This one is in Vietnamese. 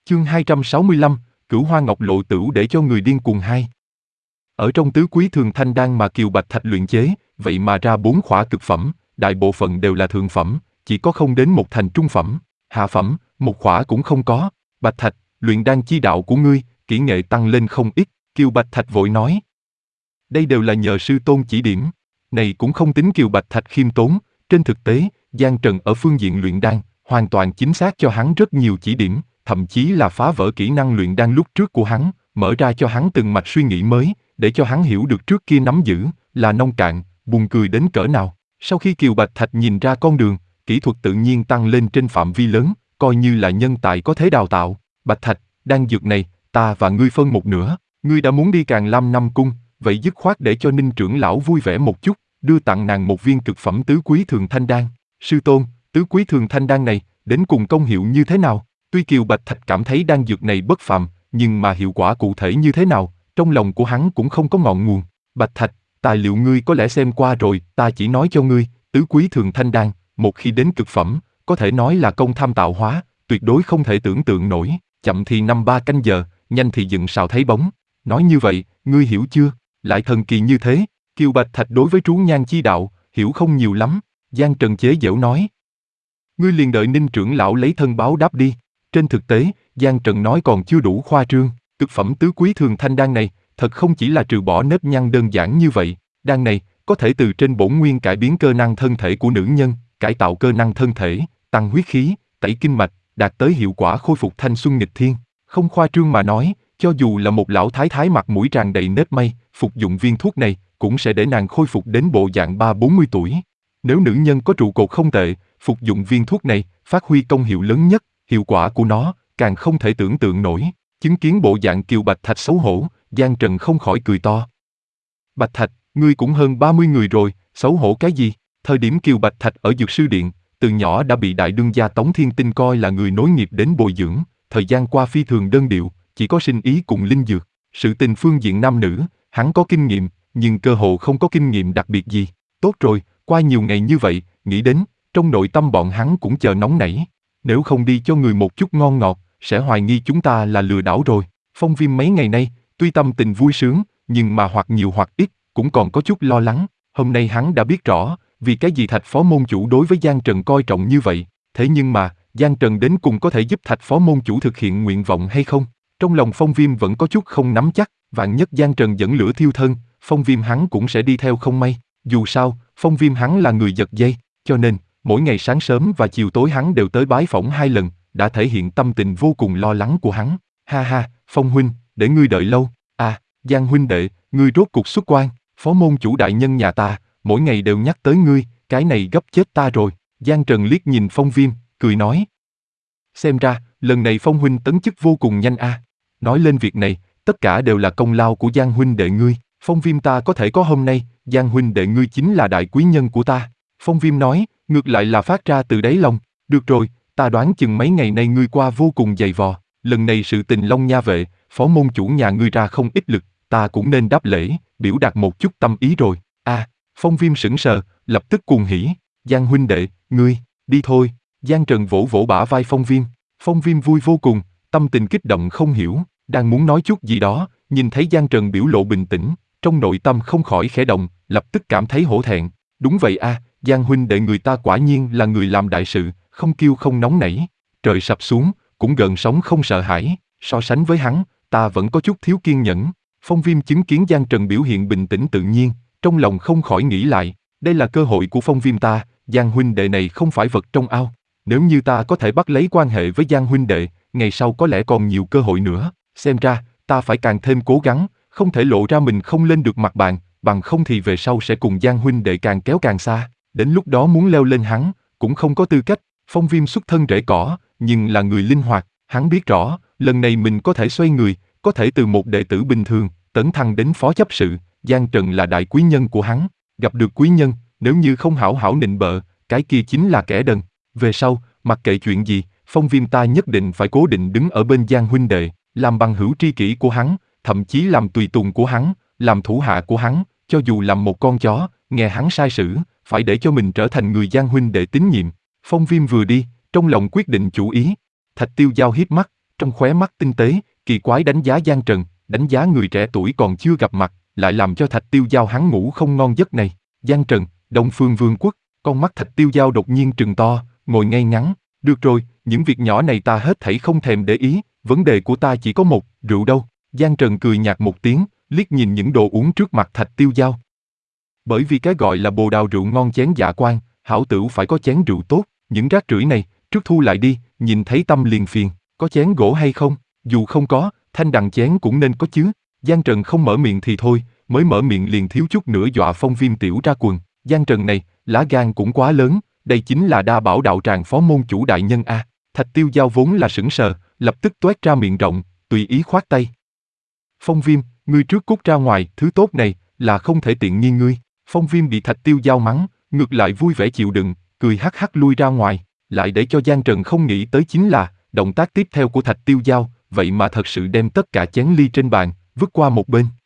Chương 265, Cửu Hoa Ngọc Lộ Tửu để cho người điên cuồng hai. Ở trong tứ quý thường thanh đan mà Kiều Bạch Thạch luyện chế, vậy mà ra 4 khỏa cực phẩm, đại bộ phận đều là thượng phẩm, chỉ có không đến một thành trung phẩm, hạ phẩm, một khỏa cũng không có. Bạch Thạch, luyện đan chi đạo của ngươi, kỹ nghệ tăng lên không ít, Kiều Bạch Thạch vội nói. Đây đều là nhờ sư tôn chỉ điểm, này cũng không tính Kiều Bạch Thạch khiêm tốn, trên thực tế, Giang Trần ở phương diện luyện đan, hoàn toàn chính xác cho hắn rất nhiều chỉ điểm, thậm chí là phá vỡ kỹ năng luyện đan lúc trước của hắn, mở ra cho hắn từng mạch suy nghĩ mới, để cho hắn hiểu được trước kia nắm giữ, là nông cạn, buồn cười đến cỡ nào. Sau khi Kiều Bạch Thạch nhìn ra con đường, kỹ thuật tự nhiên tăng lên trên phạm vi lớn, coi như là nhân tài có thể đào tạo. Bạch Thạch, đan dược này, ta và ngươi phân một nửa, ngươi đã muốn đi Càn Lam Năm Cung, vậy dứt khoát để cho Ninh trưởng lão vui vẻ một chút, đưa tặng nàng một viên cực phẩm tứ quý thường thanh đan. Sư tôn, tứ quý thường thanh đan này, đến cùng công hiệu như thế nào? Tuy Kiều Bạch Thạch cảm thấy đan dược này bất phàm, nhưng mà hiệu quả cụ thể như thế nào, trong lòng của hắn cũng không có ngọn nguồn. Bạch Thạch, tài liệu ngươi có lẽ xem qua rồi, ta chỉ nói cho ngươi, tứ quý thường thanh đan, một khi đến cực phẩm, có thể nói là công tham tạo hóa, tuyệt đối không thể tưởng tượng nổi, chậm thì 5-3 canh giờ, nhanh thì dựng sào thấy bóng. Nói như vậy, ngươi hiểu chưa? Lại thần kỳ như thế, Kiều Bạch Thạch đối với trú nhan chi đạo, hiểu không nhiều lắm, Giang Trần chế giễu nói. Ngươi liền đợi Ninh trưởng lão lấy thân báo đáp đi. Trên thực tế, Giang Trần nói còn chưa đủ khoa trương, cực phẩm tứ quý thường thanh đan này, thật không chỉ là trừ bỏ nếp nhăn đơn giản như vậy, đan này, có thể từ trên bổn nguyên cải biến cơ năng thân thể của nữ nhân, cải tạo cơ năng thân thể, tăng huyết khí, tẩy kinh mạch, đạt tới hiệu quả khôi phục thanh xuân nghịch thiên. Không khoa trương mà nói, cho dù là một lão thái thái mặt mũi tràn đầy nếp may, phục dụng viên thuốc này, cũng sẽ để nàng khôi phục đến bộ dạng 30-40 tuổi. Nếu nữ nhân có trụ cột không tệ, phục dụng viên thuốc này, phát huy công hiệu lớn nhất, hiệu quả của nó, càng không thể tưởng tượng nổi. Chứng kiến bộ dạng Kiều Bạch Thạch xấu hổ, Giang Trần không khỏi cười to. Bạch Thạch, ngươi cũng hơn 30 người rồi, xấu hổ cái gì? Thời điểm Kiều Bạch Thạch ở Dược Sư Điện, từ nhỏ đã bị đại đương gia Tống Thiên Tinh coi là người nối nghiệp đến bồi dưỡng, thời gian qua phi thường đơn điệu, chỉ có sinh ý cùng linh dược. Sự tình phương diện nam nữ, hắn có kinh nghiệm, nhưng cơ hồ không có kinh nghiệm đặc biệt gì. Tốt rồi, qua nhiều ngày như vậy, nghĩ đến, trong nội tâm bọn hắn cũng chờ nóng nảy. Nếu không đi cho người một chút ngon ngọt, sẽ hoài nghi chúng ta là lừa đảo rồi. Phong Viêm mấy ngày nay, tuy tâm tình vui sướng, nhưng mà hoặc nhiều hoặc ít, cũng còn có chút lo lắng. Hôm nay hắn đã biết rõ, vì cái gì Thạch Phó Môn Chủ đối với Giang Trần coi trọng như vậy. Thế nhưng mà, Giang Trần đến cùng có thể giúp Thạch Phó Môn Chủ thực hiện nguyện vọng hay không? Trong lòng Phong Viêm vẫn có chút không nắm chắc, vạn nhất Giang Trần dẫn lửa thiêu thân, Phong Viêm hắn cũng sẽ đi theo không may. Dù sao, Phong Viêm hắn là người giật dây, cho nên, mỗi ngày sáng sớm và chiều tối hắn đều tới bái phỏng 2 lần, đã thể hiện tâm tình vô cùng lo lắng của hắn. Ha ha, Phong huynh, để ngươi đợi lâu. À, Giang huynh đệ, ngươi rốt cuộc xuất quan, Phó Môn Chủ đại nhân nhà ta, mỗi ngày đều nhắc tới ngươi, cái này gấp chết ta rồi. Giang Trần liếc nhìn Phong Viêm, cười nói. Xem ra, lần này Phong huynh tấn chức vô cùng nhanh a. Nói lên việc này, tất cả đều là công lao của Giang huynh đệ ngươi. Phong Viêm ta có thể có hôm nay, Giang huynh đệ ngươi chính là đại quý nhân của ta. Phong Viêm nói, ngược lại là phát ra từ đáy lòng. Được rồi, ta đoán chừng mấy ngày nay ngươi qua vô cùng dày vò. Lần này sự tình Long Nha Vệ, Phó Môn Chủ nhà ngươi ra không ít lực, ta cũng nên đáp lễ, biểu đạt một chút tâm ý rồi. Phong Viêm sững sờ, lập tức cuồng hỉ. Giang huynh đệ, ngươi, đi thôi. Giang Trần vỗ vỗ bả vai Phong Viêm. Phong Viêm vui vô cùng, tâm tình kích động không hiểu, đang muốn nói chút gì đó, nhìn thấy Giang Trần biểu lộ bình tĩnh, trong nội tâm không khỏi khẽ động, lập tức cảm thấy hổ thẹn. Đúng vậy a, Giang huynh đệ người ta quả nhiên là người làm đại sự, không kiêu không nóng nảy. Trời sập xuống, cũng gần sóng không sợ hãi, so sánh với hắn, ta vẫn có chút thiếu kiên nhẫn. Phong Viêm chứng kiến Giang Trần biểu hiện bình tĩnh tự nhiên, trong lòng không khỏi nghĩ lại, đây là cơ hội của Phong Viêm ta, Giang huynh đệ này không phải vật trong ao. Nếu như ta có thể bắt lấy quan hệ với Giang huynh đệ, ngày sau có lẽ còn nhiều cơ hội nữa. Xem ra, ta phải càng thêm cố gắng, không thể lộ ra mình không lên được mặt bàn, bằng không thì về sau sẽ cùng Giang huynh đệ càng kéo càng xa. Đến lúc đó muốn leo lên hắn, cũng không có tư cách. Phong Viêm xuất thân rễ cỏ, nhưng là người linh hoạt, hắn biết rõ, lần này mình có thể xoay người, có thể từ một đệ tử bình thường, tấn thăng đến phó chấp sự. Giang Trần là đại quý nhân của hắn, gặp được quý nhân, nếu như không hảo hảo nịnh bợ, cái kia chính là kẻ đần. Về sau, mặc kệ chuyện gì, Phong Viêm ta nhất định phải cố định đứng ở bên Giang huynh đệ, làm bằng hữu tri kỷ của hắn, thậm chí làm tùy tùng của hắn, làm thủ hạ của hắn, cho dù làm một con chó, nghe hắn sai sử, phải để cho mình trở thành người Giang huynh đệ tín nhiệm. Phong Viêm vừa đi, trong lòng quyết định chủ ý. Thạch Tiêu Giao hiếp mắt, trong khóe mắt tinh tế, kỳ quái đánh giá Giang Trần, đánh giá người trẻ tuổi còn chưa gặp mặt, lại làm cho Thạch Tiêu Giao hắn ngủ không ngon giấc này. Giang Trần, Đông Phương Vương quốc, con mắt Thạch Tiêu Giao đột nhiên trừng to, ngồi ngay ngắn. Được rồi, những việc nhỏ này ta hết thảy không thèm để ý, vấn đề của ta chỉ có một, rượu đâu? Giang Trần cười nhạt một tiếng, liếc nhìn những đồ uống trước mặt Thạch Tiêu Giao. Bởi vì cái gọi là bồ đào rượu ngon chén dạ quan, hảo tửu phải có chén rượu tốt, những rác rưởi này, trước thu lại đi, nhìn thấy tâm liền phiền, có chén gỗ hay không? Dù không có, thanh đằng chén cũng nên có chứ. Giang Trần không mở miệng thì thôi, mới mở miệng liền thiếu chút nữa dọa Phong Viêm Tiểu ra quần. Giang Trần này, lá gan cũng quá lớn, đây chính là Đa Bảo đạo tràng phó môn chủ đại nhân a. Thạch Tiêu Giao vốn là sững sờ, lập tức toét ra miệng rộng, tùy ý khoát tay. Phong Viêm, ngươi trước cút ra ngoài, thứ tốt này là không thể tiện nghi ngươi. Phong Viêm bị Thạch Tiêu Giao mắng, ngược lại vui vẻ chịu đựng, cười hắc hắc lui ra ngoài. Lại để cho Giang Trần không nghĩ tới chính là động tác tiếp theo của Thạch Tiêu Giao, vậy mà thật sự đem tất cả chén ly trên bàn vứt qua một bên.